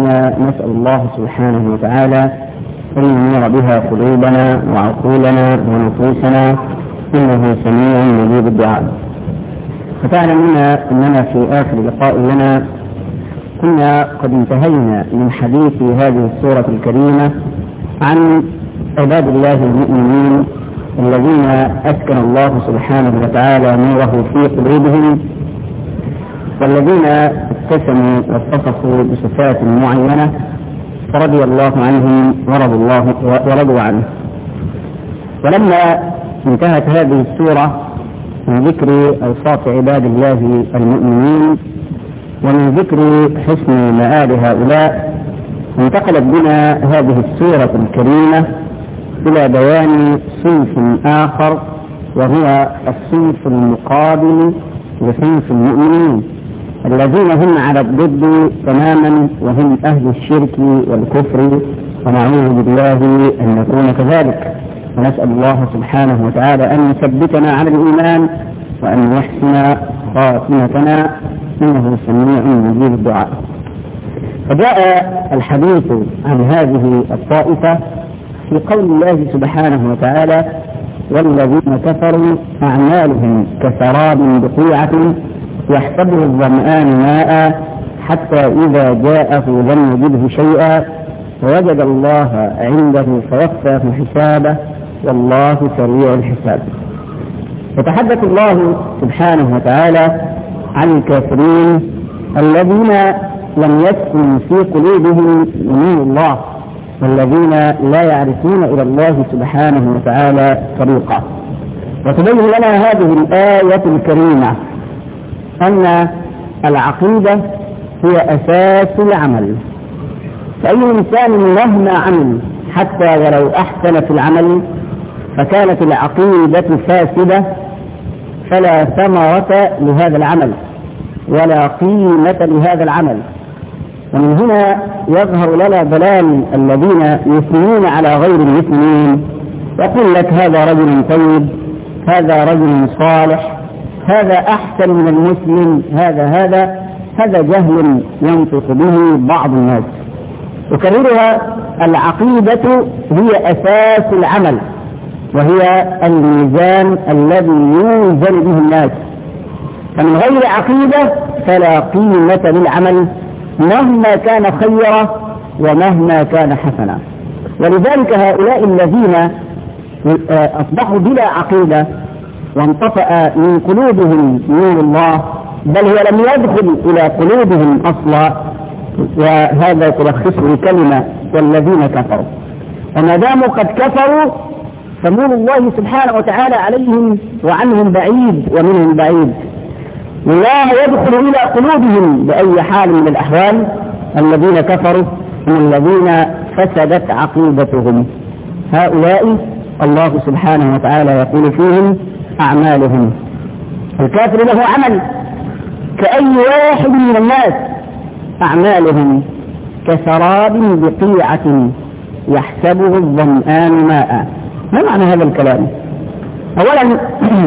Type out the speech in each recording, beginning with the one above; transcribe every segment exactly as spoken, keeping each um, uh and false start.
أعمالنا نسأل الله سبحانه وتعالى أن ينير بها قلوبنا وعقولنا ونفوسنا إنه سميع مجيب الدعاء. فتعلمون أننا في آخر لقاء لنا كنا قد انتهينا من حديث هذه السورة الكريمة عن عباد الله المؤمنين الذين أسكن الله سبحانه وتعالى نوره في قلوبهم، والذين اتسموا واتصفوا بصفات معينة فرضي الله عنهم ورضوا الله ورضوا عنه. ولما انتهت هذه السورة من ذكر أوصاف عباد الله المؤمنين ومن ذكر حسن مآل هؤلاء، انتقلت بنا هذه السورة الكريمة إلى بيان صنف آخر، وهو الصنف المقابل لصنف المؤمنين الذين هم على الضد تماما، وهم أهل الشرك والكفر، ونعوذ بالله أن نكون كذلك. ونسأل الله سبحانه وتعالى أن يثبتنا على الإيمان وأن يحسن خاتمتنا إنه سميع مجيب الدعاء. فجاء الحديث عن هذه الطائفة في قول الله سبحانه وتعالى: والذين كفروا أعمالهم كسراب بقيعة يحسبه الظمآن ماء حتى إذا جاءه لم يجده شيئا ووجد الله عنده فوفاه حسابه والله سريع الحساب. يتحدث الله سبحانه وتعالى عن الكافرين الذين لم يسكن في قلوبهم نور الله، والذين لا يعرفون إلى الله سبحانه وتعالى طريقا. وتبين لنا هذه الآية الكريمة أن العقيدة هي أساس العمل، فأي إنسان مهما عمل حتى ولو أحسن في العمل فكانت العقيدة فاسدة فلا ثمرة لهذا العمل ولا قيمة لهذا العمل. ومن هنا يظهر لنا ضلال الذين يثنون على غير المسلمين، يقول لك هذا رجل طيب، هذا رجل صالح، هذا أحسن من المسلم، هذا هذا هذا جهل ينطق به بعض الناس. أكررها: العقيدة هي أساس العمل، وهي الميزان الذي يوزن به الناس، فمن غير عقيدة فلا قيمة للعمل مهما كان خيرا ومهما كان حسنا. ولذلك هؤلاء الذين أصبحوا بلا عقيدة وانطفأ من قلوبهم نور الله، بل هو لم يدخل إلى قلوبهم أصلا، وهذا تلخصه كلمة والذين كفروا. وما داموا قد كفروا فنور الله سبحانه وتعالى عليهم وعنهم بعيد ومنهم بعيد، لا يدخل إلى قلوبهم بأي حال من الأحوال. الذين كفروا هم الذين فسدت عقيدتهم، هؤلاء الله سبحانه وتعالى يقول فيهم: أعمالهم. الكافر له عمل كأي واحد من الناس، أعمالهم كسراب بقيعة يحسبه الظمآن ماء. ما معنى هذا الكلام؟ أولا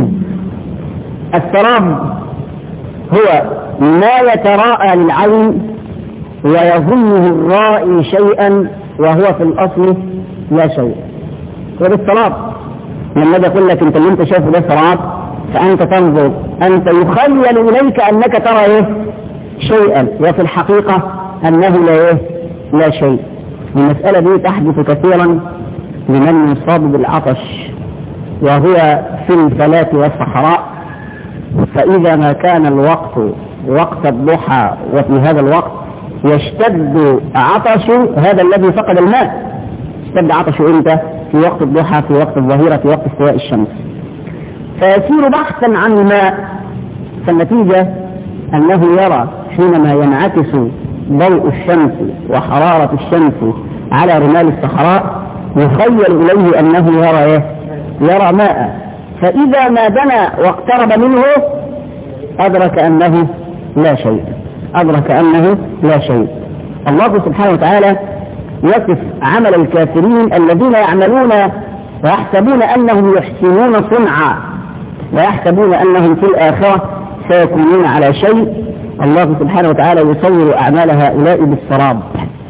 السراب هو ما يتراءى للعين ويظنه الرائي شيئا وهو في الأصل لا شيء. هذا السراب. لما يقول لك انت اللي انت شايفه ده سراب، فأنت تنظر، أنت يخيل إليك أنك ترى إيه؟ شيئا، وفي الحقيقة أنه لا إيه؟ لا شيء. المسألة دي تحدث كثيرا لمن يصاب بالعطش وهو في الفلاة والصحراء، فإذا ما كان الوقت وقت الضحى وفي هذا الوقت يشتد عطش هذا الذي فقد الماء. يشتد عطش إمتى؟ في وقت الضحى، في وقت الظهيرة، في وقت استواء الشمس، فيسير بحثا عن الماء. فالنتيجة أنه يرى حينما ينعكس ضوء الشمس وحرارة الشمس على رمال الصحراء يخيل إليه أنه يرى إيه؟ يرى ماء. فإذا ما دنا واقترب منه أدرك أنه لا شيء، أدرك أنه لا شيء. الله سبحانه وتعالى يصف عمل الكافرين الذين يعملون ويحسبون أنهم يحسنون صنعا ويحسبون أنهم في الآخرة سيكونون على شيء. الله سبحانه وتعالى يصور أعمال هؤلاء بالسراب،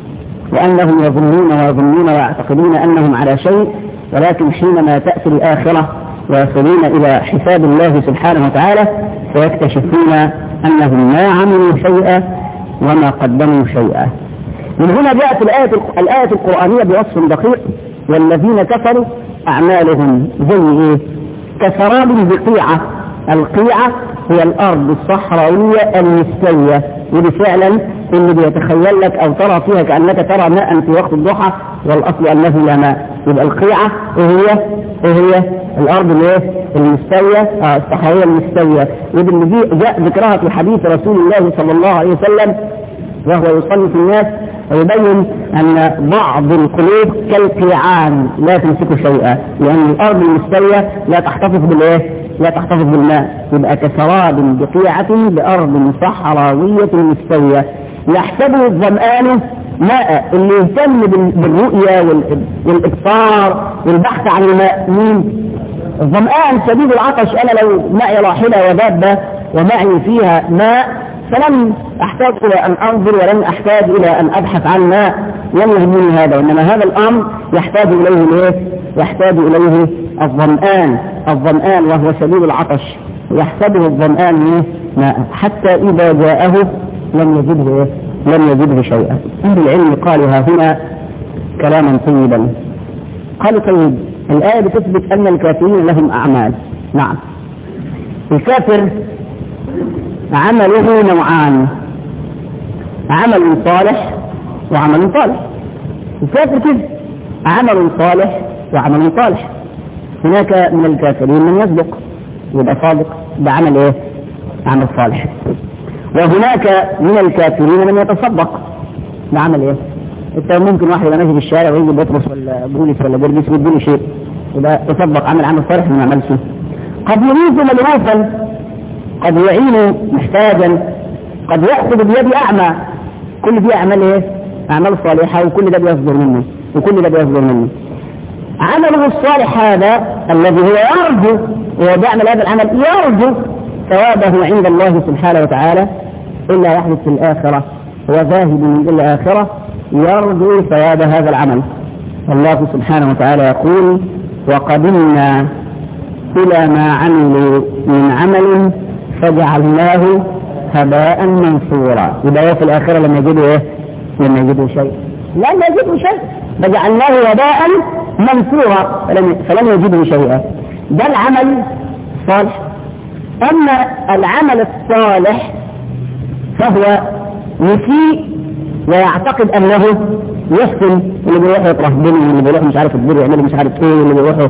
وأنهم يظنون ويظنون ويعتقدون أنهم على شيء، ولكن حينما تأتي الآخرة ويصلون إلى حساب الله سبحانه وتعالى فيكتشفون أنهم ما عملوا شيئا وما قدموا شيئا. من هنا جاءت الآية, الآية القرآنية بوصف دقيق: والذين كفروا أعمالهم زي إيه؟ كسراب بقيعة. القيعة هي الأرض الصحراوية المستوية، ودي فعلا اللي بيتخيل لك أو ترى فيها كأنك ترى ماء في وقت الضحى، والأصل أنه لا ماء. يبقى القيعة وهي وهي الأرض الايه المستوية، آه الصحراوية المستوية، ودي اللي جاء ذكرها في حديث رسول الله صلى الله عليه وسلم وهو يصلي في الناس ويبين أن بعض القلوب كالقيعان لا تمسك شيئا، لأن الأرض المستوية لا تحتفظ بالإيه؟ لا تحتفظ بالماء. يبقى كسراب بقيعة بأرض صحراوية مستوية يحسبه الظمآن ماء. اللي يهتم بالرؤية والإبصار والبحث عن الماء مين؟ الظمآن شديد العطش. أنا لو معي راحلة ودابة ومعي فيها ماء فلن أحتاج إلى أن أنظر ولن أحتاج إلى أن أبحث عن ماء يلهمني هذا، وإنما هذا الأمر يحتاج إليه ليه؟ يحتاج إليه الظمآن. الظمآن وهو شديد العطش يحسبه الظمآن ماء حتى إذا جاءه لم يجده لم يجده شيئا. أهل العلم قالوا ها هنا كلاما طيبا. قالوا طيب الآية بتثبت أن الكافرين لهم أعمال. نعم، الكافر عمله نوعان: عمل صالح وعمل صالح. الكافر كده عمل صالح وعمل صالح. هناك من الكافرين من يصدق يبقى صادق بعمل ايه؟ عمل صالح. وهناك من الكافرين من يتصدق بعمل ايه؟ انت ممكن واحد يبقى ماشي في الشارع ويجي بطرس ولا بوليس ولا برجس ويديله شيء يبقى تصدق عمل عمل صالح ما عملش. قد يريد ملهوفا، قد يعين محتاجا، قد يأخذ بيد أعمى. كل دي أعمال ايه؟ أعمال صالحة، وكل ده بيصدر منه وكل ده بيصدر منه. عمله الصالح هذا الذي هو يرجو وهو بيعمل هذا العمل يرجو ثوابه عند الله سبحانه وتعالى، إلا يحدث في الآخرة هو ذاهب من الآخرة يرجو ثواب هذا العمل. الله سبحانه وتعالى يقول: وقدمنا إلى ما عملوا من عمل فجعلناه هباء منثورا. يبقى في الآخرة لما يجدوا إيه؟ لما يجدوا شيء لم يجدوا شيء فجعلناه هباء منثورا فلم, فلم يجدوا شيئا. ده العمل الصالح. أما العمل الصالح فهو يسيء ويعتقد أنه يحسن. اللي بيروح يطرح بني، اللي بيروح مش عارف الدور يعمل مش عارف ايه، اللي بيروحوا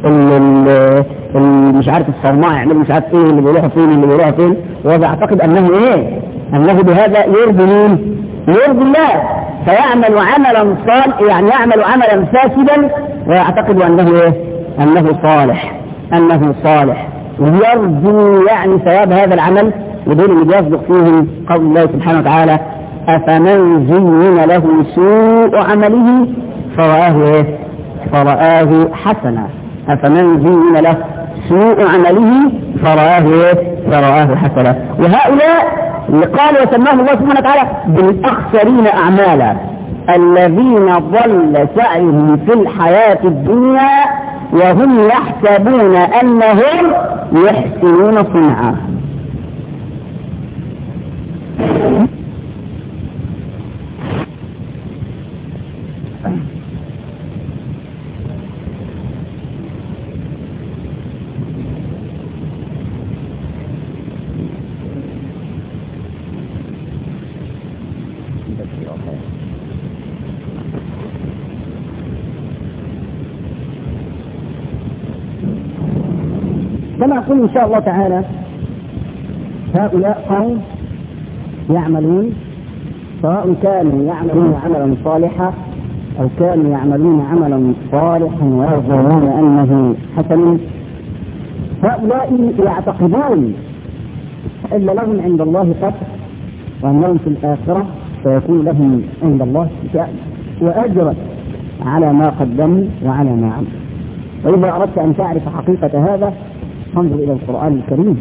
مش عارف الصرماء يعمل مش عارف ايه، اللي بيروحوا فين اللي بيروحوا فين، وهو يعتقد أنه ايه؟ أنه بهذا يرضي مين؟ يرضي الله. فيعمل عملا صالح، يعني يعمل عملا فاسدا ويعتقد أنه ايه؟ أنه صالح أنه صالح ويرجو يعني ثواب هذا العمل. ودول اللي بيصدق فيهم قول الله سبحانه وتعالى: أفمن زين له سوء عمله فرآه إيه؟ فرآه حسنا. أفمن زين له سوء عمله فرآه إيه؟ فرآه حسنا. وهؤلاء اللي قال وسماهم الله سبحانه وتعالى بالأخسرين أعمالا الذين ضل سعيهم في الحياة الدنيا وهم يحسبون أنهم يحسنون صنعا. كما أقول إن شاء الله تعالى هؤلاء قوم يعملون، سواء كانوا يعملون عملا صالحا أو كانوا يعملون عملا صالحا ويظنون أنه حسن، هؤلاء يعتقدون إلا لهم عند الله قدر وأنهم في الآخرة سيكون لهم عند الله شأن وأجر على ما قدموا وعلى ما عملوا. وإذا أردت أن تعرف حقيقة هذا انظر إلى القرآن الكريم.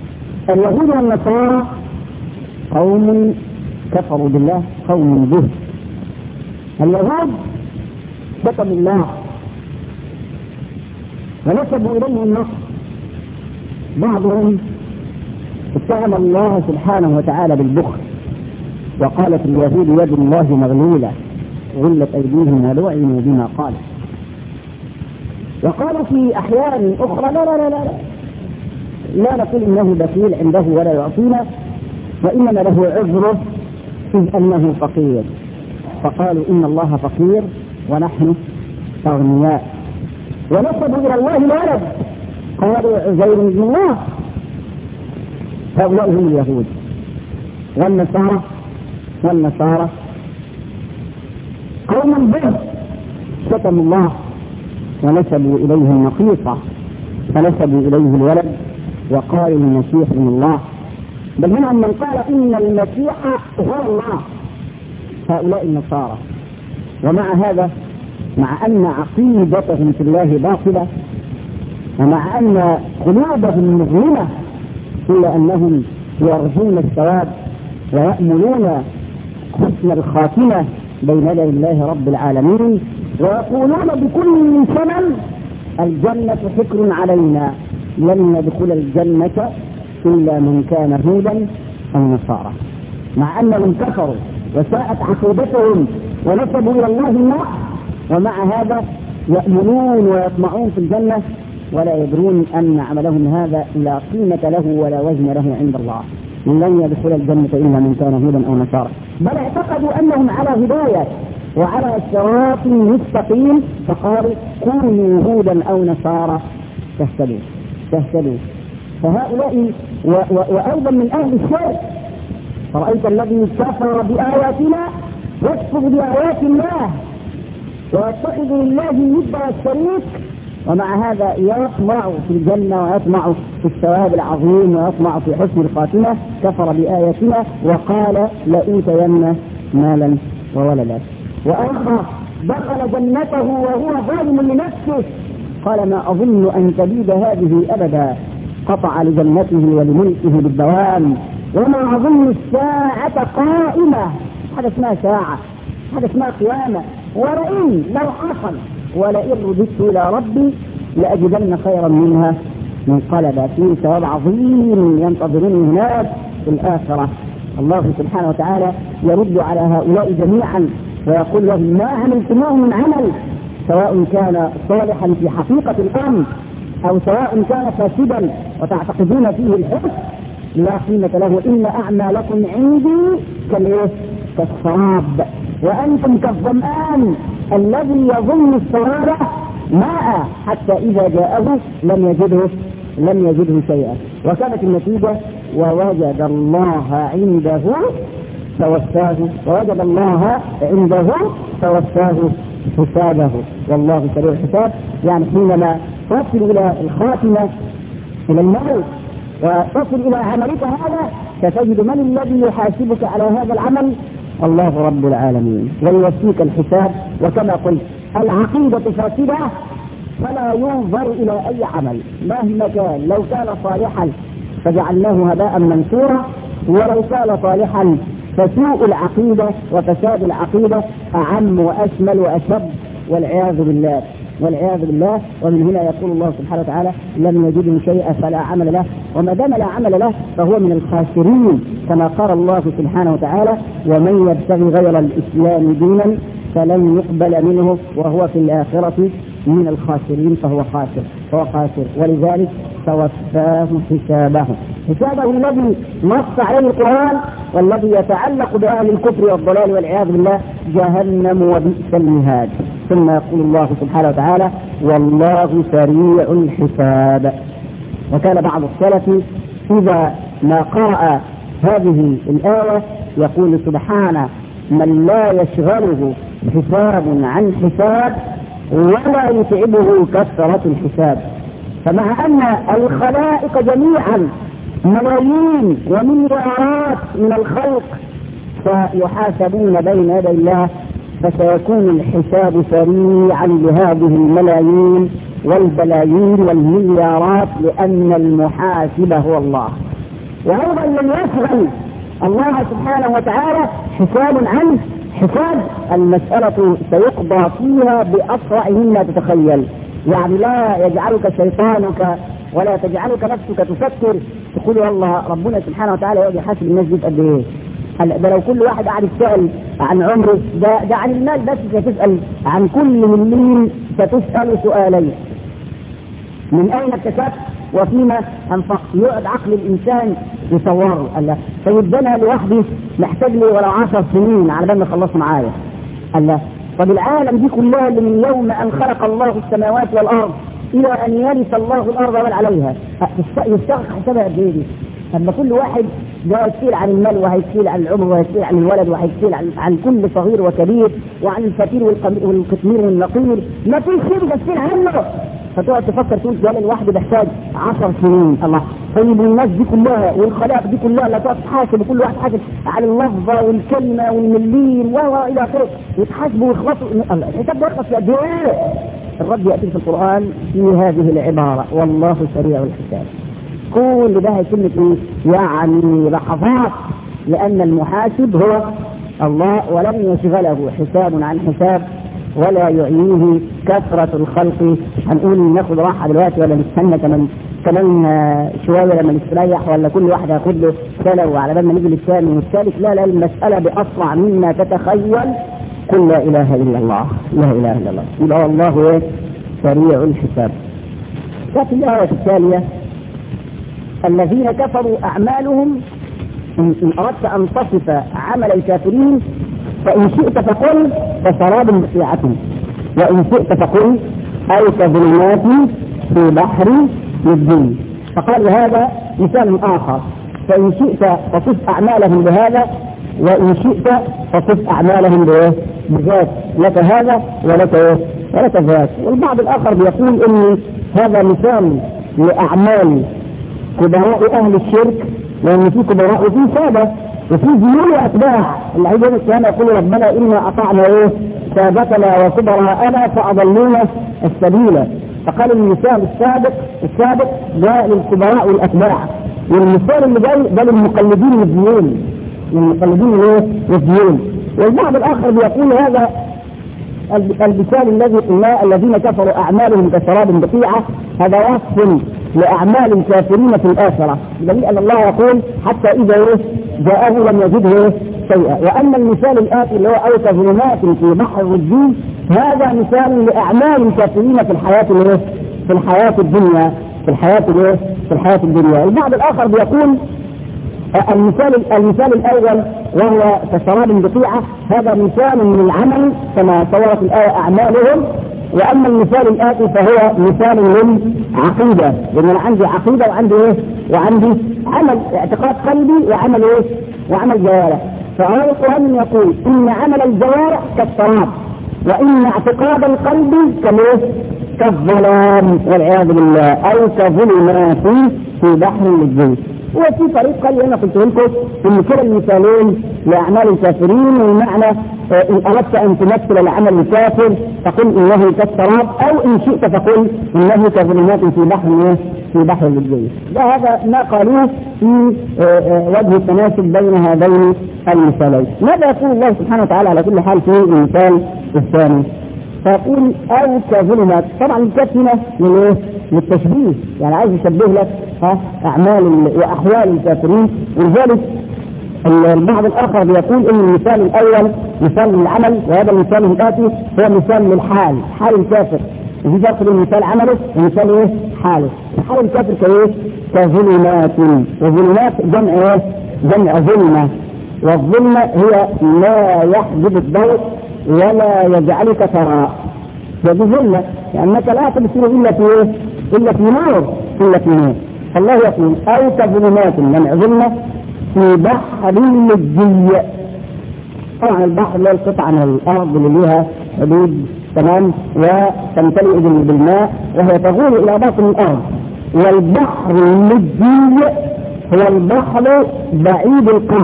اليهود والنصارى قوم كفروا بالله، قوم به اليهود شتموا الله ونسبوا إليه النصر. بعضهم اتهم الله سبحانه وتعالى بالبخل وقالت اليهود يد الله مغلولة غلت أيديهم ولعنوا بما قال. وقالوا في أحيان أخرى لا لا لا لا لا نقول إنه بخيل عنده ولا يعطينا، وإنما له عذره إذ أنه فقير، فقالوا إن الله فقير ونحن أغنياء. ونسبوا إلى الله الولد، قالوا عزير بن الله. هؤلاء هم اليهود. والنصارى والنصارى قوم به شتموا الله ونسبوا إليه النقيصة، فنسبوا إليه الولد وقالوا المسيح من الله، بل منهم من قال إن المسيح هو الله. هؤلاء النصارى. ومع هذا، مع أن عقيدتهم في الله باطلة ومع أن قلوبهم مظلمة، إلا أنهم يرجون الثواب ويأملون حسن الخاتمة بين يدي الله رب العالمين، ويقولون بكل ثمن الجنة حكر علينا، لن يدخل الجنة إلا من كان هودا أو نصارى. مع أنهم كفروا وساءت عقيدتهم ونسبوا إلى الله النار، ومع هذا يأملون ويطمعون في الجنة ولا يدرون أن عملهم هذا لا قيمة له ولا وزن له عند الله. لن يدخل الجنة إلا من كان هودا أو نصارى، بل اعتقدوا أنهم على هداية وعلى صراط مستقيم، فقالوا كونوا هودا أو نصارى تهتدوا تهتدوا. فهؤلاء و و وأيضا من أهل الشرك. فرأيت الذي كفر بآياتنا يكفر بآيات الله ويتخذ لله الند والشريك، ومع هذا يطمع في الجنة ويطمع في الثواب العظيم ويطمع في حسن الخاتمة. كفر بآياتنا وقال لأوتين مالا وولدا. وآخر دخل جنته وهو ظالم لنفسه، قال ما أظن أن تبيد هذه أبدا، قطع لجنته ولملكه بالدوام، وما أظن الساعة قائمة. هذا اسمها ساعة، هذا اسمها قيامة. ولئن لو حصل ولئن رددت إلى ربي لأجدن خيرا منها منقلبا. فيه ثواب عظيم ينتظرني هناك في الآخرة. الله سبحانه وتعالى يرد على هؤلاء جميعا ويقول لهم ما عملتموه من عمل، سواء كان صالحا في حقيقة الأمر أو سواء كان فاسدا وتعتقدون فيه الحسن، لا قيمة له. إن أعمالكم عندي كالسراب وأنتم كالظمآن الذي يظن السراب ماء حتى إذا جاءه لم يجده لم يجده شيئا. وكانت النتيجة ووجد الله عنده فوفاه ووجد الله عنده فوفاه حسابه والله سريع الحساب. يعني حينما تصل إلى الخاتمة إلى الموت وتصل إلى عملك هذا ستجد من الذي يحاسبك على هذا العمل؟ الله رب العالمين، ويوفيك الحساب. وكما قلت العقيدة فاسدة فلا ينظر إلى أي عمل مهما كان، لو كان صالحا فجعلناه هباء منثورا، ولو كان صالحا فسوء العقيدة وفساد العقيدة أعم وأشمل وأشد والعياذ بالله والعياذ بالله. ومن هنا يقول الله سبحانه وتعالى لم يجده شيئا فلا عمل له، وما دام لا عمل له فهو من الخاسرين، كما قال الله سبحانه وتعالى ومن يبتغي غير الإسلام دينا فلن يقبل منه وهو في الآخرة من الخاسرين، فهو خاسر فهو خاسر. ولذلك توفاه حسابه حسابه الذي نص عليه القرآن والذي يتعلق بأهل الكفر والضلال والعياذ بالله جهنم وبئس المهاد. ثم يقول الله سبحانه وتعالى والله سريع الحساب. وكان بعض السلف إذا ما قرأ هذه الآية يقول سبحانه من لا يشغله حساب عن حساب ولا يتعبه كثرة الحساب. فمع أن الخلائق جميعا ملايين ومليارات من الخلق سيحاسبون بين يدي الله، فسيكون الحساب سريعا لهذه الملايين والبلايين والمليارات، لأن المحاسب هو الله. وأيضا لم يشغل الله سبحانه وتعالى حساب عنه حساب المسألة سيقضى فيها بأسرع مما تتخيل، يعني لا يجعلك شيطانك ولا تجعلك نفسك تفكر تقول والله ربنا سبحانه وتعالى يقعد يحاسب الناس دي قد ايه. ده لو كل واحد قاعد يسأل عن عمره، ده, ده عن المال بس ستسأل عن كل مليم ستسأل سؤالين: من أين اكتسبت وفيما أنفقت. يقعد عقل الإنسان يصوره. الله طيب ده أنا لوحدي محتاج لي ولو عشر سنين على بال ما أخلص معايا. الله طب العالم دي كلها اللي من يوم أن خلق الله السماوات والأرض إلى أن يرث الله الأرض ومن عليها يستغرق حسابها قد إيه دي؟ لما كل واحد ده يسأل عن المال وهيسأل عن العمر وهيسأل عن الولد وهيسأل عن, عن كل صغير وكبير وعن الفقير والقطمير والنقير، ما فيش شيء بيسأل عنه. فتقعد تفكر تقول ده الواحد بيحتاج عشر سنين. الله طيب الناس دي كلها والخلائق دي كلها لا تقعد تحاسب، وكل واحد حاسب على اللفظه والكلمه والمليين والى اخره، يتحاسبوا ويخلصوا. الحساب ده يخلص في قد ايه؟ الرد ياتي في القران في هذه العباره: والله سريع الحساب. كل ده هيتم ايه؟ يعني لحظات، لان المحاسب هو الله ولم يشغله حساب عن حساب ولا يعنيه كثرة الخلق. هنقول ناخد راحة دلوقتي ولا نستنى كمان كمان شوية لما نستريح، ولا كل واحد هياخد له سنة وعلى بال ما نيجي للثاني والثالث. لا لا المسألة بأسرع مما تتخيل. قل لا إله إلا الله، لا إله إلا الله. يبقى الله إيه؟ سريع الحساب. في الآية الثانية: الذين كفروا أعمالهم، إن أردت أن تصف عمل الكافرين فإن شئت فقل كسراب بقيعة، وإن شئت فقل أو كظلمات في بحر الدين. فقال هذا مثال آخر: فإن شئت فصف أعمالهم بهذا، وإن شئت فصف أعمالهم بذات، لك هذا ولك إيه؟ ولك ذات. والبعض الآخر بيقول إن هذا مثال لأعمال كبراء أهل الشرك، لأن في كبراء وفي سادة وفي زيون وأتباع. اللي عايز يوم القيامة يقول ربنا إنا أطعنا إيه سادتنا وكبراءنا فأضلونا السبيل. فقال المثال السابق السابق ده للكبراء والأتباع، والمثال اللي جاي ده للمقلدين والزيون، للمقلدين ايه والزيون. والبعض الآخر بيقول هذا المثال الذي قلنا: الذين كفروا أعمالهم كسراب بقيعة، هذا وصف لأعمال الكافرين في الآخرة، دليل أن الله يقول حتى إذا جاءه لم يجده شيئا. وأما المثال الآتي اللي هو أو كظلمات في بحر الدين، هذا مثال لأعمال الكافرين في الحياة في الحياة الدنيا في الحياة في الحياة الدنيا. البعض الآخر بيقول المثال المثال الأول وهو كسراب بقيعة، هذا مثال من العمل كما صورت الآية أعمالهم. وأما المثال الآتي فهو مثال للعقيدة، لأن أنا عندي عقيدة وعندي إيه؟ وعندي عمل اعتقاد قلبي وعمل إيه؟ وعمل جوارح. فهذا القرآن يقول إن عمل الجوارح كالسراب، وإن اعتقاد القلب كالإيه؟ كالظلام والعياذ بالله، أو كظلمات في بحر الجن. وفي طريق قال أنا قلت لكم إن كلا المثالين لأعمال الكافرين، والمعنى إن أردت أن تمثل العمل الكافر فقل إنه كالسراب، أو إن شئت فقل إنه كظلمات في بحر في بحر الجن. ده هذا ما قالوه في وجه التناسب بين هذين المثالين. ماذا يقول الله سبحانه وتعالى على كل حال في المثال الثاني؟ فيقول أو كظلمات. طبعا الكاف هنا من إيه؟ للتشبيه، يعني عايز يشبه لك ها أعمال وأحوال الكافرين. ولذلك البعض الآخر بيقول إن المثال الأول مثال للعمل، وهذا المثال الآتي هو مثال للحال، حال الكافر. وفي فرق بين مثال عمله ومثال إيه؟ حاله. حال الكافر كإيه؟ كظلمات. وظلمات جمع إيه؟ جمع ظلمة، والظلمة هي لا يحجب الضوء ولا يجعلك ترى. هذه ظلمة لأنك لا تبصر إلا في إيه؟ إلا في نور إلا في نور. فالله يقول أو كظلمات جمع ظلمة في بحر لجي. طبعا البحر اللي هو القطعة عن الأرض اللي لها حدود تمام وتمتلئ بالماء وهي تغول إلى باطن الأرض. والبحر اللجي هو البحر بعيد القاع،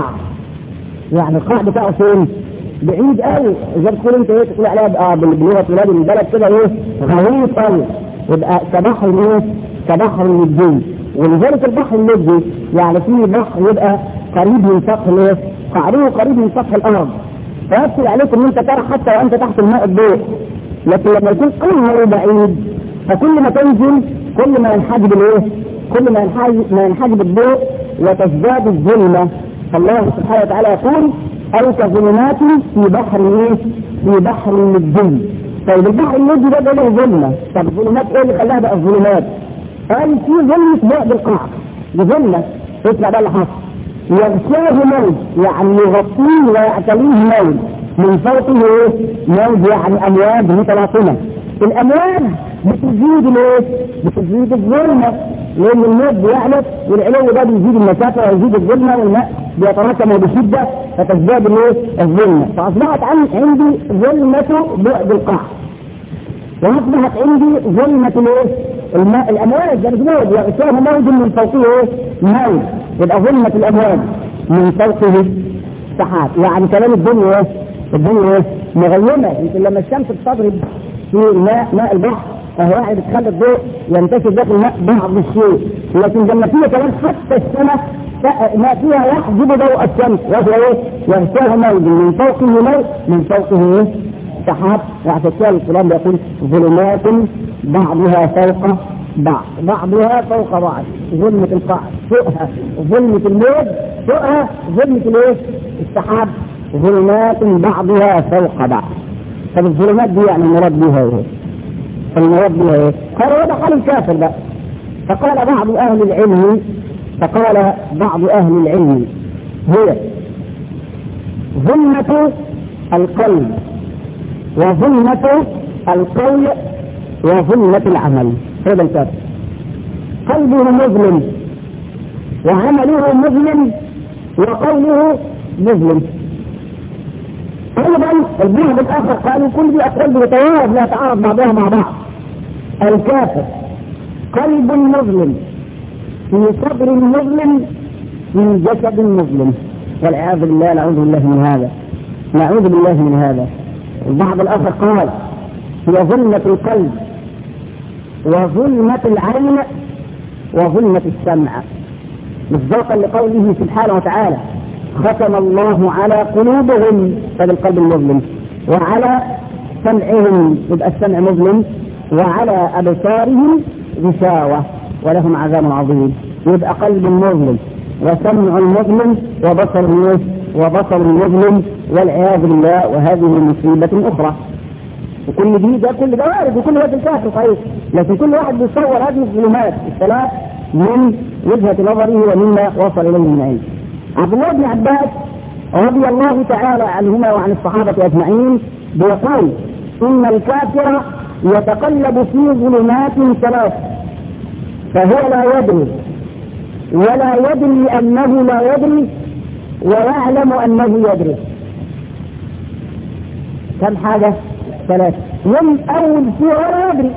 يعني القاع بتاعه فين؟ بعيد قوي. إذا تقول أنت إيه تقول عليها آه بلغة ولاد البلد كده إيه غويط قوي، يبقى كبحر إيه؟ كبحر اللجي. ولذلك البحر اللجي يعني فيه بحر يبقى قريب من سطح الايه؟ قعره قريب من سطح الارض، فيكفي عليك ان انت ترى حتى وانت تحت الماء الضوء. لكن لما يكون قريب بعيد فكل ما تنزل كل ما ينحجب الايه؟ كل ما ينحجب, ما ينحجب الضوء وتزداد الظلمه. فالله سبحانه وتعالى يقول او كظلمات في بحر ايه؟ في بحر الظلم. طيب البحر الذي ده له ظلمه، طب الظلمات ايه اللي خلاها بقى الظلمات؟ قال في ظلمه بعد القاع، بظلمه اسمع بقى اللي حصل. يغشاه موج يعني يغطيه ويعتليه موج، من فوقه ايه؟ موج يعني امواج متلاطمه. الامواج بتزيد الايه؟ بتزيد الظلمه، لان الموج بيعلى والعلو ده بيزيد المسافه ويزيد الظلمه والماء بيتراكم بشده فتزداد الايه؟ الظلمه. فاصبحت عندي ظلمه بعد القاع، واصبحت عندي ظلمه الايه؟ الماء الامواج ده موج يغشاه موج من فوقه ايه؟ موج، يبقى ظلمه الامواج من فوقه سحاب. يعني كلام الدنيا ايه؟ الدنيا ايه؟ مغيمه. يمكن لما الشمس بتضرب في ماء ماء البحر فهو قاعد بتخلي الضوء ينتشر داخل الماء بعض الشيء، لكن لما فيها كمان حتى السماء ما فيها يحجب ضوء الشمس وهو ايه؟ يغشاه موج من فوقه موج من فوقه ايه؟ سحاب. وعشان كده الكلام بيقول ظلمات بعضها فوق بعض، بعضها فوق بعض. ظلمة القاع فوقها ظلمة الموج، فوقها ظلمة الايه؟ السحاب. ظلمات بعضها فوق بعض. طب الظلمات دي يعني المراد بها ايه؟ المراد بها ايه؟ قال هذا حال الكافر بقى. فقال بعض اهل العلم فقال بعض اهل العلم هي ظلمة القلب وظلمة القول وظلمة العمل. هذا الكافر قلبه مظلم وعمله مظلم وقوله مظلم. ايضا البعض الاخر قالوا كل دي اقوال بتتوارد لا تعارض بعضها مع بعض. الكافر قلب مظلم في صدر مظلم في جسد مظلم، والعياذ بالله. نعوذ بالله من هذا، نعوذ بالله من هذا. البعض الاخر قال هي ظلمة القلب وظلمة العين وظلمة السمع، مصداقا لقوله سبحانه وتعالى ختم الله على قلوبهم، هذا القلب المظلم، وعلى سمعهم يبقى السمع مظلم، وعلى أبصارهم غشاوة ولهم عذاب عظيم. يبقى قلب مظلم وسمع مظلم وبصر وبصر مظلم والعياذ بالله. وهذه مصيبة أخرى. وكل دي ده كل ده وارد وكل هذا الكافر صحيح، لكن كل واحد بيصور هذه الظلمات الثلاث من وجهة نظره ومما وصل إليه من علم. عبد الله بن عباس رضي الله تعالى عنهما وعن الصحابة أجمعين بيقول إن الكافر يتقلب في ظلمات ثلاث، فهو لا يدري ولا يدري أنه لا يدري ويعلم أنه يدري. كم حاجة؟ ثلاثة. يوم أول شيء هو لا يدري،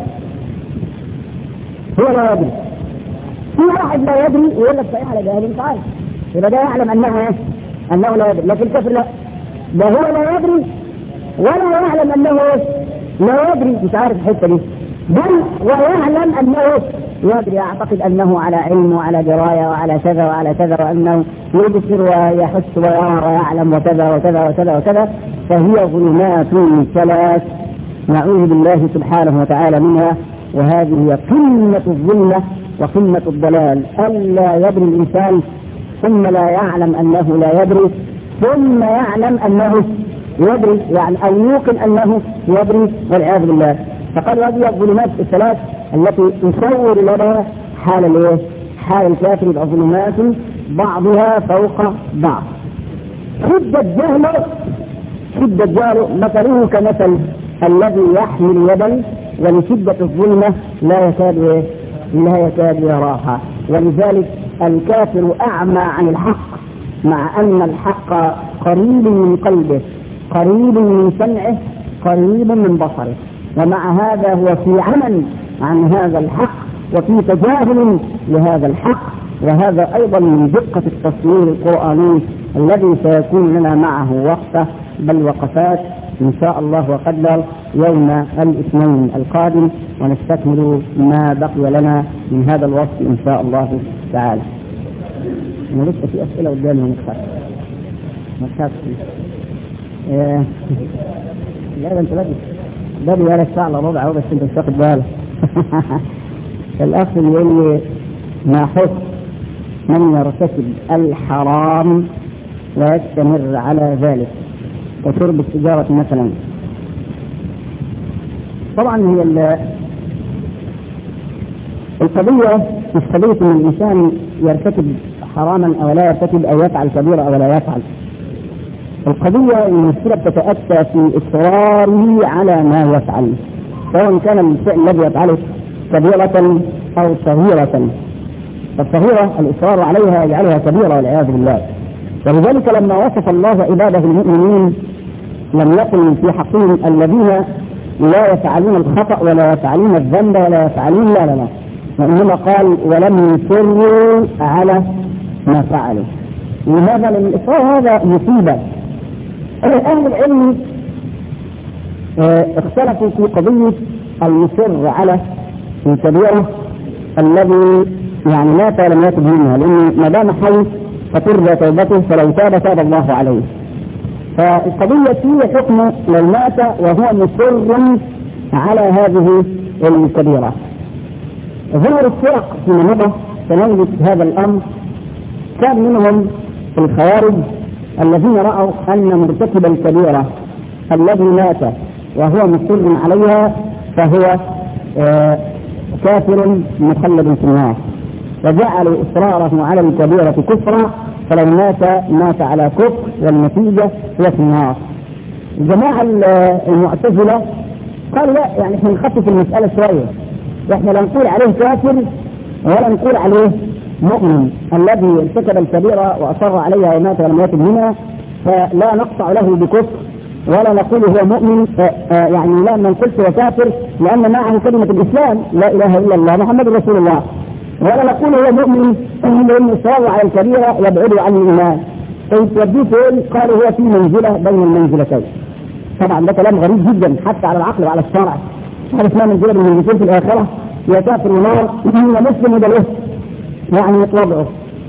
هو لا يدري. في واحد لا يدري ويقول لك صحيح على جاهل مش عارف، يبقى ده يعلم أنه ايه؟ أنه لا يدري. لكن الكافر لا، ده هو لا يدري ولا يعلم أنه ايه؟ لا يدري، مش عارف الحتة دي، بل ويعلم أنه يدري، يعتقد أنه على علم وعلى دراية وعلى كذا وعلى كذا، وأنه يبصر ويحس ويرى ويعلم وكذا وكذا وكذا وكذا. فهي ظلمات ثلاث نعوذ بالله سبحانه وتعالى منها. وهذه هي قمة الظلمة وقمة الضلال، ألا يدري الإنسان ثم لا يعلم أنه لا يدري ثم يعلم أنه يدري، يعني أو يوقن أنه يدري والعياذ بالله. فقال هذه الظلمات الثلاث التي تصور لنا حال الايه؟ حال الكافر. يبقى ظلمات بعضها فوق بعض. شدة جهله شدة جهله مثله كمثل الذي يحمل يدا، ولشدة الظلمة لا يكاد لا يكاد يراها. ولذلك الكافر أعمى عن الحق، مع أن الحق قريب من قلبه، قريب من سمعه، قريب من بصره، ومع هذا هو في عمى عن هذا الحق وفي تجاهل لهذا الحق. وهذا أيضا من دقة التصوير القرآني الذي سيكون لنا معه وقفة بل وقفات إن شاء الله وقدر يوم الاثنين القادم، ونستكمل ما بقي لنا من هذا الوصف إن شاء الله تعالى. أنا لسه في أسئلة قدامي ونكتب نكتب لا ده انت بدي بدي ولا ساعة على ربع اهو، بس انت مش واخد بالك. الاخ اللي يقول لي ما حكم من يرتكب الحرام ويستمر على ذلك كشرب السيجارة مثلا؟ طبعا هي القضية مش قضية ان الانسان يرتكب حراما او لا يرتكب او يفعل كبيرة او لا يفعل. القضية المشكلة بتتأتى في إصراره على ما يفعل، سواء كان الشيء الذي يفعله كبيرة أو صغيرة. فالصغيرة الإصرار عليها يجعلها كبيرة والعياذ بالله. ولذلك لما وصف الله عباده المؤمنين لم يقل في حقهم الذين لا يفعلون الخطأ ولا يفعلون الذنب ولا يفعلون لا لا لا، وإنما قال ولم يصروا على ما فعلوا. لماذا؟ لأن الإصرار هذا مصيبة. أهل العلم اختلفوا في قضية المصر على الكبيرة الذي يعني مات ولم يتب منها، لأن ما دام حي فترجى توبته، فلو تاب تاب الله عليه. فالقضية هي حكم لو مات وهو مصر على هذه الكبيرة. ظهر الفرق فيما مضى تناولت هذا الأمر، كان منهم الخوارج الذين رأوا أن مرتكب الكبيرة الذي مات وهو مصر عليها فهو آه كافر مخلد في النار، وجعلوا إصراره على الكبيرة كفرا، فلو مات مات على كفر والنتيجة هي في النار. الجماعة المعتزلة قالوا لا، يعني احنا نخفف المسألة شوية، واحنا لا نقول عليه كافر ولا نقول عليه مؤمن الذي ارتكب الكبيرة وأصر عليها ومات ولم يتب منها، فلا نقطع له بكفر ولا نقول هو مؤمن، يعني لا نقول هو كافر لأن معه كلمة الإسلام لا إله إلا الله محمد رسول الله، ولا نقول هو مؤمن لأن إصراره على الكبيرة يبعد عن الإيمان. فيتوديه فين؟ قالوا هو في منزلة بين المنزلتين. طبعا ده كلام غريب جدا حتى على العقل وعلى الشرع. هذا اسمها منزلة من المنزلتين في الآخرة، يا كافر ونار يا مسلم وده له يعني وضعه.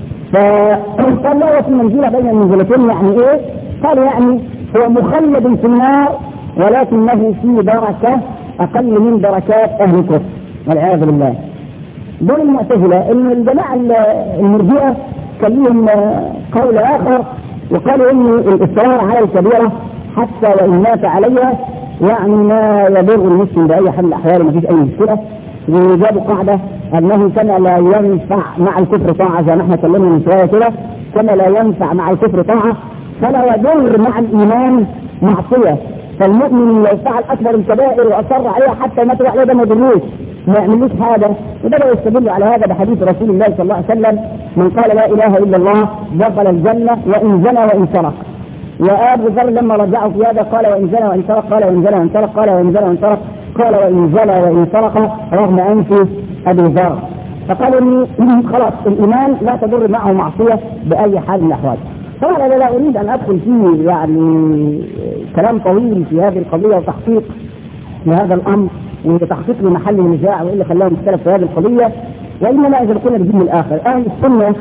فقال لا هو في منزلة بين المنزلتين، يعني ايه؟ قالوا يعني هو مخلد في النار ولكنه في دركة أقل من دركات أهل الكفر والعياذ بالله. دول المعتزلة. ان الجماعة المرجئة كان لهم قول آخر، وقالوا ان الإصرار على الكبيرة حتى وإن مات عليها يعني ما يضر المسلم بأي حال من الأحوال، ما فيش أي مشكلة. وجابوا قاعدة أنه كما لا ينفع مع الكفر طاعة، زي ما احنا كلمنا من شوية كده، كما لا ينفع مع الكفر طاعة فلا يضر مع الإيمان معصية. فالمؤمن لو فعل أكبر الكبائر وأصر عليها حتى ما تبع عليه ده ما يضروش، ما يعملوش هذا. وبدأوا يستدلوا على هذا بحديث رسول الله صلى الله عليه وسلم: من قال لا إله إلا الله دخل الجنة وإن زنى وإن سرق. وأبو ذر لما رجعوا في هذا قال وإن زنى وإن سرق، قال وإن زنى وإن سرق، قال وإن زنى وإن سرق، قال وإن زنى وإن سرق رغم أنف أبي ذر. فقالوا إن خلاص الإيمان لا تضر معه معصية بأي حال من الأحوال. طبعا أنا لا أريد أن أدخل فيه يعني كلام طويل في هذه القضية وتحقيق لهذا الأمر وتحقيق لمحل النزاع وإلا خلاهم يختلف في هذه القضية، وإنما إذا كنا بدين الآخر. أهل السنة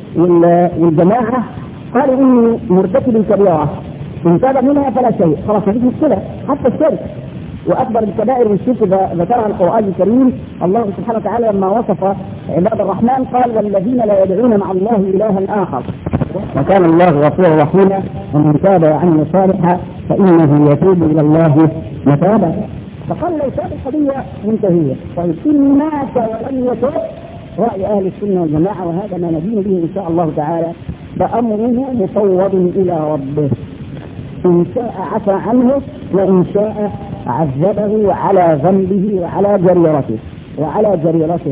والجماعة قالوا إن مرتكب الكبيرة إن تاب منها فلا شيء، خلاص ما فيش مشكلة حتى الشرك. وأكبر الكبائر والشرك ذكرها القرآن الكريم الله سبحانه وتعالى لما وصف عباد الرحمن قال: والذين لا يدعون مع الله إلها آخر وكان الله غفورا رحيما ومن تاب وعمل صالحا فإنه يتوب إلى الله متابا. فقال لو تاب القضية منتهية. طيب إن مات ولم يتوب، رأي أهل السنة والجماعة وهذا ما ندين به إن شاء الله تعالى، فأمره مفوض إلى ربه، إن شاء عفى عنه وإن شاء عذبه على ذنبه وعلى جريرته وعلى جريرته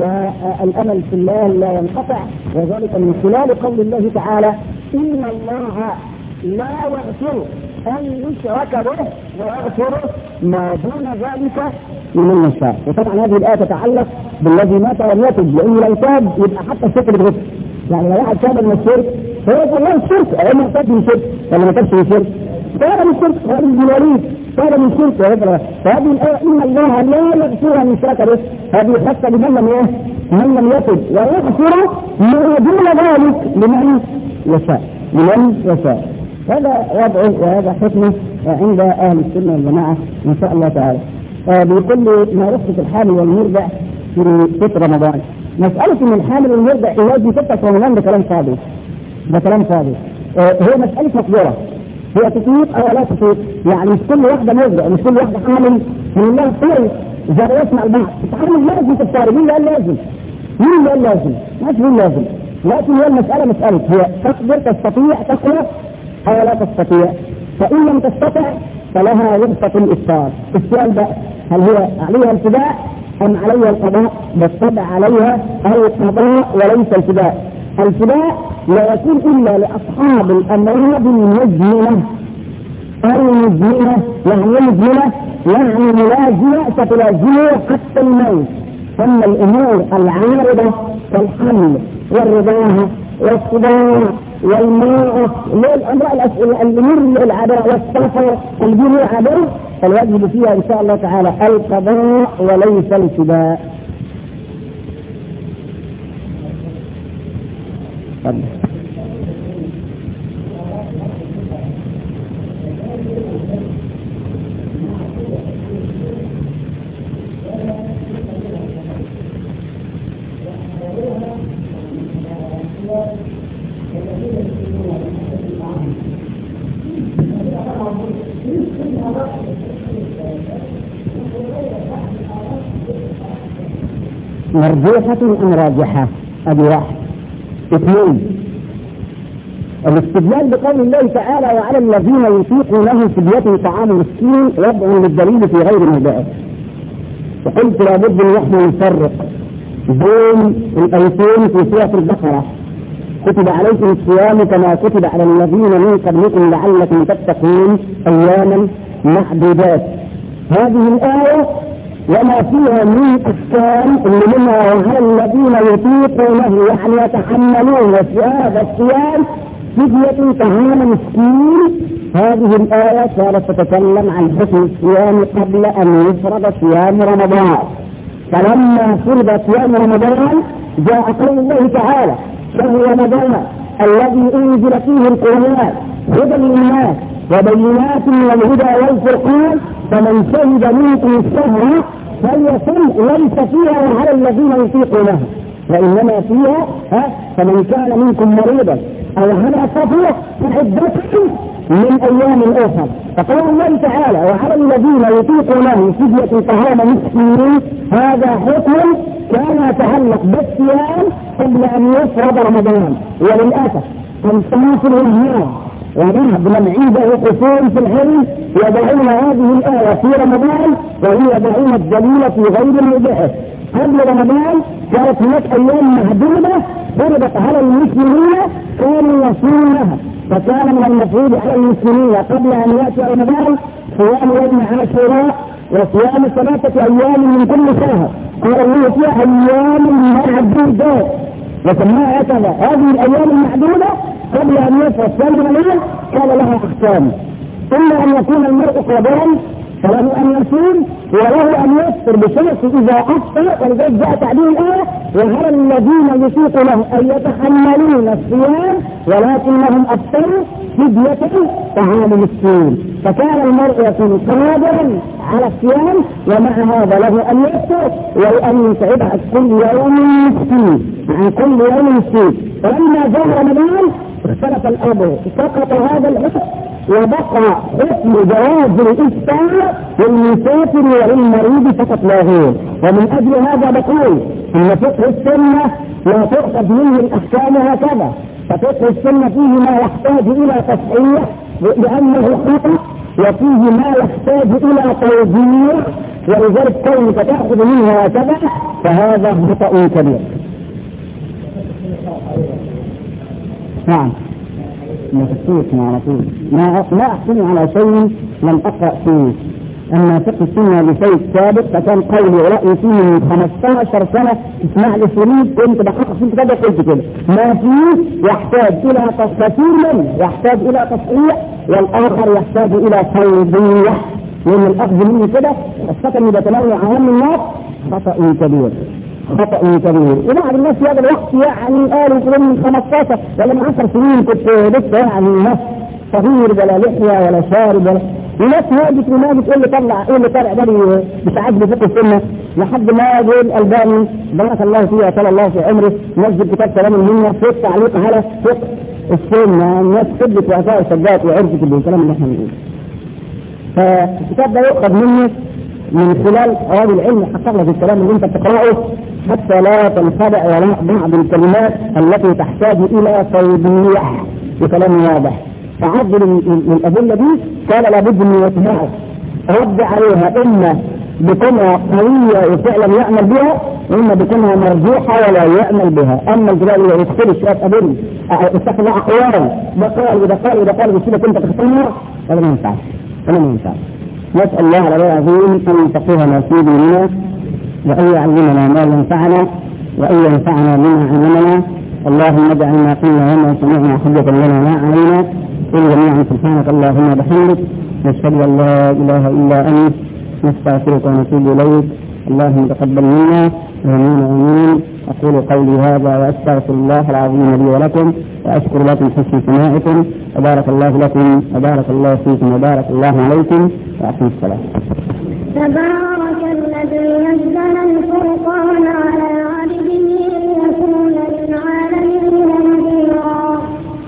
والأمل في الله لا ينقطع، وذلك من خلال قول الله تعالى: إن الله لا يغفر أن يشرك به ويغفر ما دون ذلك لمن يشاء. وطبعا هذه الآية تتعلق بالذي مات ولم يتب، لأنه لو تاب يبقى حتى الشرك بيتغفر. يعني لو واحد تاب من الشرك فهو الله الشرك، أو ما تاب من الشرك ولا ما تابش من الشرك تاب من الشرك، وهذا الجواريث تاب من الشرك. فهذه الآية إن الله لا يغفر أن يشرك به، هذه خاصة بمن لم ايه؟ من لم يتب، ويغفر ما دون ذلك لمن يشاء لمن يشاء. هذا وضعه وهذا حكمه عند اهل السنه والجماعه ان شاء الله تعالى. آه بيقول لي ما رخصة الحامل والمرضع في فترة رمضان. مسألة ان الحامل والمرضع يواجه فترة رمضان ده كلام فاضي. ده كلام فاضي. آه هي مسألة مقدرة. هي تطيق او لا تطيق، يعني مش كل واحدة مرضع مش كل واحدة حامل من الله طيب زي ما يسمع البعض. التحمل لازم تختار، مين قال لازم؟ مين قال لازم؟ ما في مين لازم. لكن هي المسألة مسألة هي تقدر تستطيع تقدر او لا تستطيع. فإن لم تستطع فلها رخصة الإفطار. السؤال بقى هل هو عليها الفداء أم عليها القضاء؟ بالطبع عليها القضاء وليس الفداء. الفداء لا يكون إلا لأصحاب الأمراض المزمنة. المزمنة يعني مزمنة يعني ملازمة ستلازمه حتى الموت. ثم الأمور العارضة كالحمل والرضاعة والصداع والماء الأمور العابرة والسفر الأمور العابرة فالواجب فيها إن شاء الله تعالى القضاء وليس الفداء. مرجوحة أم راجحة؟ أدي واحد. اثنين الاستدلال بقول الله تعالى وعلى الذين يطيقونه فدية طعام مسكين وضع للدليل في غير موضعه. وقلت لابد ان نحن نفرق بين الايتين في سورة البقرة. كتب عليكم الصيام كما كتب على الذين من قبلكم لعلكم تتقون اياما معدودات. هذه الآية وما فيها من أحكام اللي منها وعلى الذين يطيقونه يعني يتحملون هذا الصيام فدية طعام مسكين. هذه الآية كانت تتكلم عن حكم الصيام قبل أن يفرض صيام رمضان. فلما فرض صيام رمضان جاء قول الله تعالى شهر رمضان الذي أنزل فيه القرآن هدى للناس وبينات من الهدى والفرقان فمن شهد منكم الشهر فليصم. ليس فيها وعلى الذين يطيقونها وإنما فيها ها فمن كان منكم مريضا أو على سفر فعدة من أيام أخرى. فقال الله تعالى وعلى الذين يطيقونه فدية طعام مسكين. هذا حكم كان يتعلق بالصيام قبل أن يفرض رمضان. وللأسف الصلاة الإجماع وبعض من عنده قصور في العلم يضعون هذه الآية في رمضان وهي يضعون الدليل في غير موضعه. قبل رمضان كانت هناك أيام معدودة فرضت على المسلمين كانوا يصومونها. فكان من المفروض على المسلمين قبل أن يأتي رمضان صيام يوم عاشوراء وصيام ثلاثة أيام من كل شهر. قال الله فيها أيام معدودات وسماها هكذا. هذه الأيام المعدودة قبل أن يفرض صيام رمضان كان لها أحكام. إلا أن يكون المرء قادرا فله أن يصوم وله أن يفطر بشرط إذا أفطر. ولذلك جاء تعبير الآية وعلى الذين يطيقونه أن يتحملون الصيام ولكنهم أفطروا فدية طعام مسكين. فكان المرء يكون قادرا على الصيام ومع هذا له أن يفطر وأن يسعد عن كل يوم مسكين عن كل يوم مسكين. فلما جاء رمضان اختلف الأمر سقط هذا الحكم وبقى حكم جواز الإفطار للمسافر وللمريض فقط لا غير. ومن أجل هذا بقول إن فقه السنة لا تؤخذ منه الأحكام هكذا. ففقه السنة فيه ما يحتاج إلى تصحيح لأنه خطأ وفيه ما يحتاج إلى توجيه ولذلك كونك تأخذ منه هكذا فهذا خطأ كبير. نعم ما تفسير على طول ما ما أحسن على شيء لم أقرأ فيه. أما فقه السنة لشيء سابق فكان قولي ورأيي فيه من خمسة عشر سنة اسمع لي شريط كنت بحقق فيه كده قلت كده ما فيه يحتاج إلى كثير منه يحتاج إلى تصحيح والآخر يحتاج إلى توضيح لأن الأخذ منه كده خاصة إذا تنوع عوام الناس خطأ كبير خطأ كبير. وبعض الناس هذا الوقت يعني قالوا كده من خمسة عشر ولا من عشر سنين كنت لسه يعني نفس صغير ولا لحية ولا شارب ولا وناس هادت وناس تقول لي طلع ايه اللي طلع ده مش عاجبني فقه السنة، لحد ما يقول الألباني بارك الله فيه صلى الله في عمره نزل كتاب كلام المنة في التعليق على فقه السنة. الناس كتبت وعطاء السجات وعرفت الكلام اللي احنا بنقوله. فالكتاب ده يؤخذ منه من خلال أوائل العلم حقق لك الكلام اللي انت بتقرأه حتى لا تنخدع ولا بعض الكلمات التي تحتاج إلى توضيح بكلام واضح. فعدل الأدلة دي كان لابد من يتبعه رد عليها إما بكونها قوية وفعلا يعمل بها، وإما بكونها مرجوحة ولا يعمل بها. أما الجلال اللي يدخل الشيء أدل استخدم أقوال ده قال وده قال وده قال بسيلة كنت تختمها هذا ما ينفعش هذا ما ينفعش. نسأل الله على العظيم أن يفقهنا في ديننا وأن يعلمنا ما ينفعنا وأن ينفعنا بما علمنا. اللهم اجعل ما قلنا وما سمعنا حجة لنا ما علينا. قل جميعا سبحانك اللهم وبحمدك نشهد أن لا إله إلا أنت نستغفرك ونتوب إليك. اللهم تقبل منا آمين آمين. أقول قولي هذا وأستغفر الله العظيم لي ولكم وأشكر لكم حسن سماعكم وبارك الله لكم وبارك الله فيكم وبارك الله عليكم وأحسن السلام. تبارك الذي نزل الفرقان على عبده ليكون للعالمين نذيرا.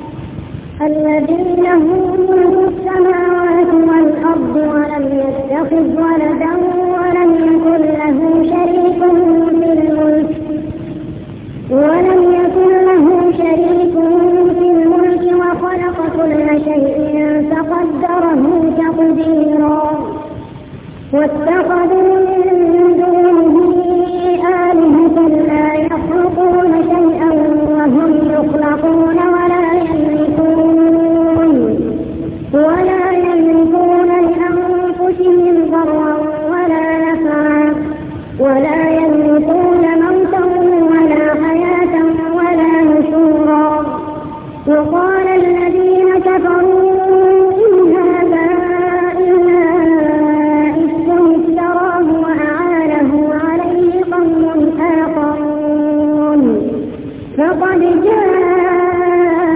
الذي له ملك السماوات والأرض ولم يتخذ ولدا ولم يكن له شريك في الملك ولم يكن له شريك في الملك وخلق كل شيء فقدره تقديرا. واتخذوا من دونه آلهة لا يخلقون شيئا وهم يخلقون ولا يملكون ولا يملكون لأنفسهم ضرا ولا نفعا ولا يملكون موتا ولا حياة ولا نشورا. وقال الذين كفروا إن هذا إلا إفك افتراه وأعانه عليه قوم آخرون فقد جاءوا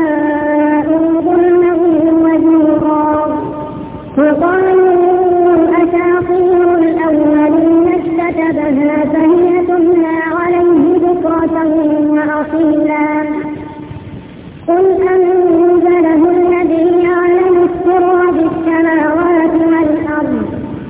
ظلما وزورا. وقالوا أساطير الأولين اكتتبها فهي تملى عليه بكرة وأصيلا. قل أنزله الذي يعلم السر بالسماوات والأرض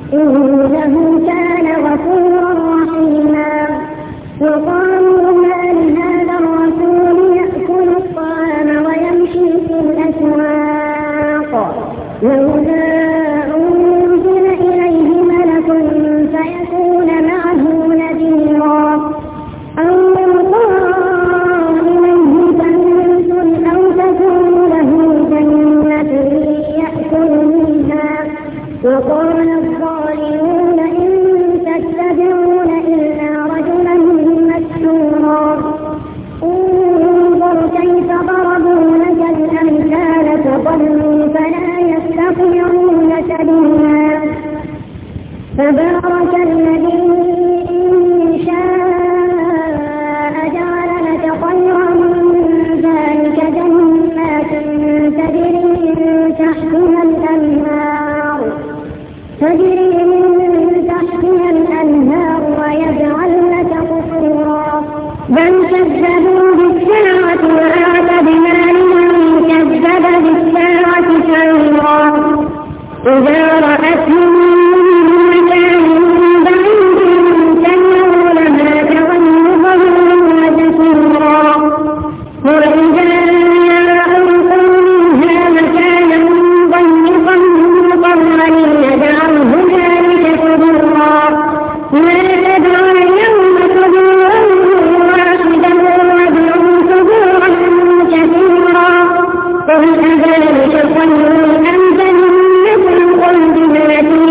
إنه كان غفورا رحيما. وقالوا ما لهذا الرسول يأكل الطعام ويمشي في الأسواق لولا أنزل إليه ملك فيكون معه نذيرا. أو يلقى إليه كنز أو تكون له جنة يأكل منها. وقال الظالمون إن تتبعون إلا رجلا مسحورا. انظر كيف ضربوا لك الأمثال فضلوا فلا يستطيعون سبيلا. تبارك الذي إن شاء جعل لك خيرا من ذلك جنات تجري من تحتها الأنهار تجري من تحتها الأنهار ويجعل لك قصورا. بل كذبوا بالساعة وأعتدنا لمن كذب بالساعة سعيرا. إذا رأتهم من مكان بعيد سمعوا لها تغيظا وزفيرا. وإذا ألقوا منها مكانا ضيقا مقرنين دعوا هنالك ثبورا. لا تدعوا اليوم ثبورا واحدا وادعوا ثبورا كثيرا. قل أذلك خير أم جنة الخلد التي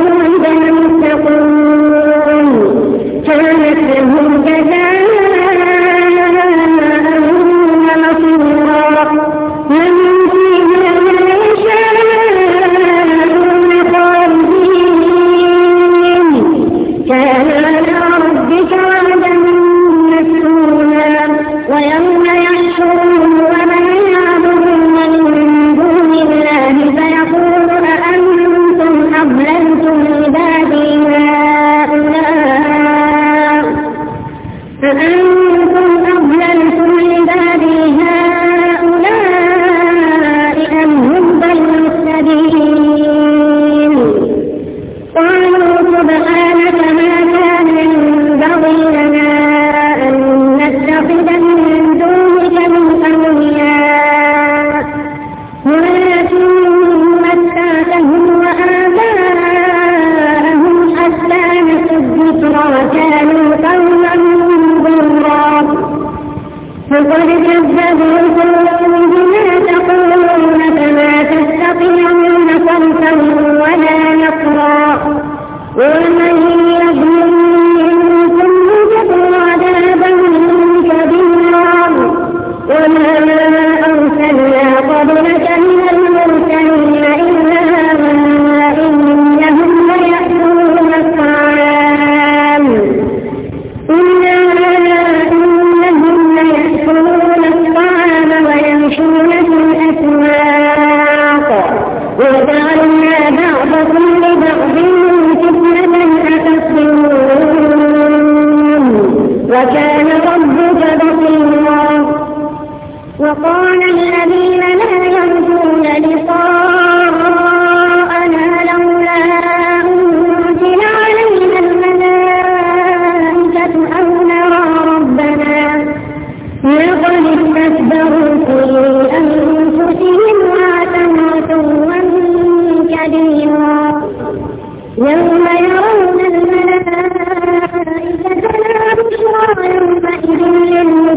ومن يظلم منكم نذقه عذابا كبيرا وما أرسلنا قبلك من المرسلين إلا إنهم ليأكلون الطعام إلا إنهم ليأكلون الطعام ويمشون في الأسواق وجعلنا بعضكم لبعض فتنة أتصبرون وكان ربك بصيرا. وقال الذين لا يرجون لقاءنا لولا أنزل علينا الملائكة أو نرى ربنا لقد استكبروا في أنفسهم وعتوا عتوا كبيرا. يوم يرون الملائكة لا بشرى يومئذ للمؤمنين